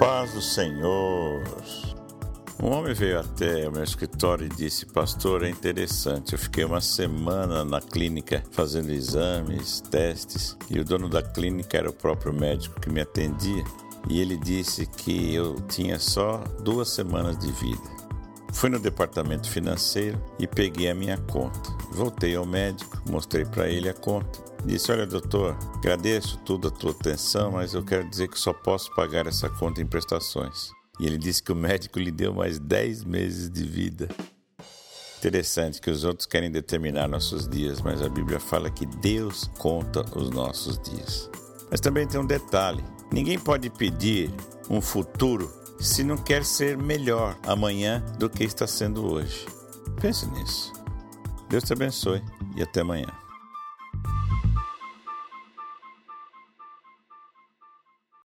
Paz do Senhor. Um homem veio até o meu escritório e disse: pastor, é interessante, eu fiquei uma semana na clínica fazendo exames, testes, e o dono da clínica era o próprio médico que me atendia, e ele disse que eu tinha só 2 semanas de vida. Fui no departamento financeiro e peguei a minha conta. Voltei ao médico, mostrei para ele a conta. Disse: olha, doutor, agradeço tudo a tua atenção, mas eu quero dizer que só posso pagar essa conta em prestações. E ele disse que o médico lhe deu mais 10 meses de vida. Interessante que os outros querem determinar nossos dias, mas a Bíblia fala que Deus conta os nossos dias. Mas também tem um detalhe: ninguém pode pedir um futuro se não quer ser melhor amanhã do que está sendo hoje. Pense nisso. Deus te abençoe e até amanhã.